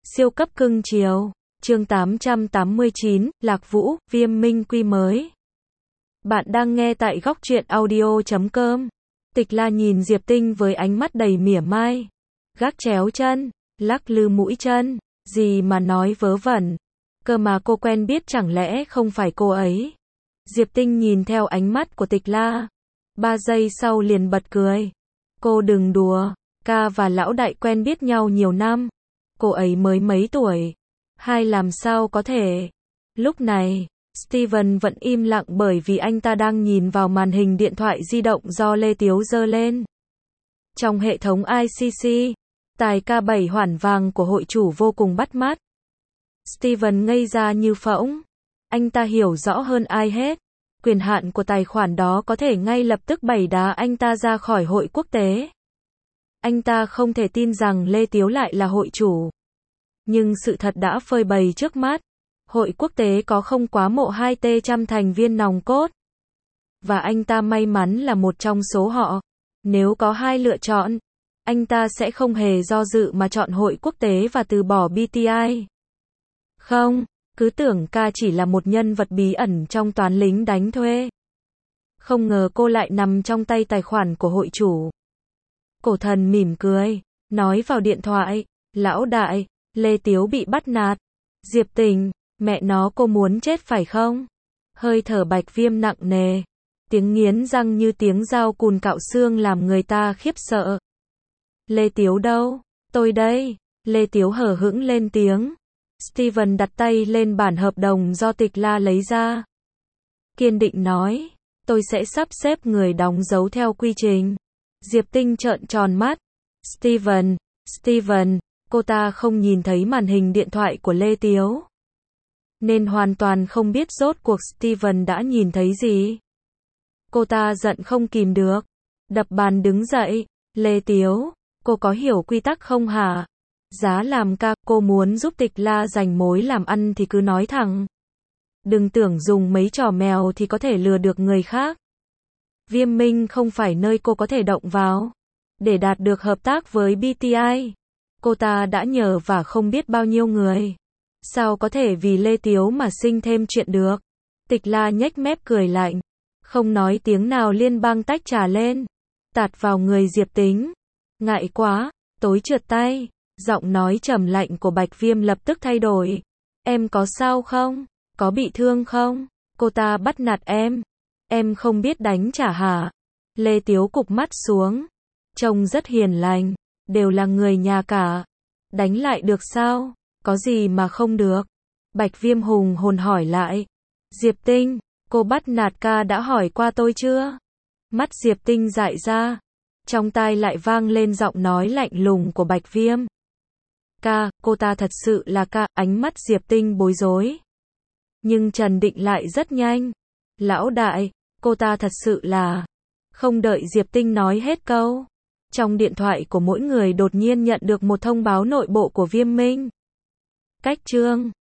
Siêu cấp cưng chiều. Chương 889, Lạc Vũ, Viêm Minh Quy mới. Bạn đang nghe tại góc truyện audio.com. Tịch La nhìn Diệp Tinh với ánh mắt đầy mỉa mai. Gác chéo chân, lắc lư mũi chân, gì mà nói vớ vẩn. Cơ mà cô quen biết chẳng lẽ không phải cô ấy. Diệp Tinh nhìn theo ánh mắt của Tịch La. 3 giây sau liền bật cười. Cô đừng đùa, ca và lão đại quen biết nhau nhiều năm. Cô ấy mới mấy tuổi. Hai làm sao có thể. Lúc này, Steven vẫn im lặng bởi vì anh ta đang nhìn vào màn hình điện thoại di động do Lê Tiếu giơ lên. Trong hệ thống ICC, tài ca 7 hoản vàng của hội chủ vô cùng bắt mắt. Steven ngây ra như phỗng. Anh ta hiểu rõ hơn ai hết. Quyền hạn của tài khoản đó có thể ngay lập tức đẩy đá anh ta ra khỏi hội quốc tế. Anh ta không thể tin rằng Lê Tiếu lại là hội chủ. Nhưng sự thật đã phơi bày trước mắt. Hội quốc tế có không quá mộ 200 thành viên nòng cốt. Và anh ta may mắn là một trong số họ. Nếu có hai lựa chọn, anh ta sẽ không hề do dự mà chọn hội quốc tế và từ bỏ BTI. Không, cứ tưởng ca chỉ là một nhân vật bí ẩn trong toán lính đánh thuê. Không ngờ cô lại nằm trong tay tài khoản của hội chủ. Cổ thần mỉm cười, nói vào điện thoại, lão đại, Lê Tiếu bị bắt nạt. Diệp Tình, mẹ nó cô muốn chết phải không? Hơi thở Bạch Viêm nặng nề. Tiếng nghiến răng như tiếng dao cùn cạo xương làm người ta khiếp sợ. Lê Tiếu đâu? Tôi đây. Lê Tiếu hờ hững lên tiếng. Steven đặt tay lên bản hợp đồng do Tịch La lấy ra. Kiên định nói, tôi sẽ sắp xếp người đóng dấu theo quy trình. Diệp Tinh trợn tròn mắt. Steven, cô ta không nhìn thấy màn hình điện thoại của Lê Tiếu. Nên hoàn toàn không biết rốt cuộc Steven đã nhìn thấy gì. Cô ta giận không kìm được. Đập bàn đứng dậy. Lê Tiếu, cô có hiểu quy tắc không hả? Giá làm ca, cô muốn giúp Tịch La giành mối làm ăn thì cứ nói thẳng. Đừng tưởng dùng mấy trò mèo thì có thể lừa được người khác. Viêm Minh không phải nơi cô có thể động vào. Để đạt được hợp tác với BTI, cô ta đã nhờ vả không biết bao nhiêu người. Sao có thể vì Lê Tiếu mà sinh thêm chuyện được? Tịch La nhếch mép cười lạnh. Không nói tiếng nào liên bang tách trà lên. Tạt vào người Diệp Tính. Ngại quá, tối trượt tay. Giọng nói trầm lạnh của Bạch Viêm lập tức thay đổi. Em có sao không? Có bị thương không? Cô ta bắt nạt em. Em không biết đánh trả hả? Lê Tiếu cụp mắt xuống. Trông rất hiền lành. Đều là người nhà cả. Đánh lại được sao? Có gì mà không được? Bạch Viêm hùng hồn hỏi lại. Diệp Tinh, cô bắt nạt ca đã hỏi qua tôi chưa? Mắt Diệp Tinh dại ra. Trong tai lại vang lên giọng nói lạnh lùng của Bạch Viêm. Ca, cô ta thật sự là ca, ánh mắt Diệp Tinh bối rối. Nhưng trần định lại rất nhanh. Lão đại, cô ta thật sự là... Không đợi Diệp Tinh nói hết câu. Trong điện thoại của mỗi người đột nhiên nhận được một thông báo nội bộ của Viêm Minh. Cách chương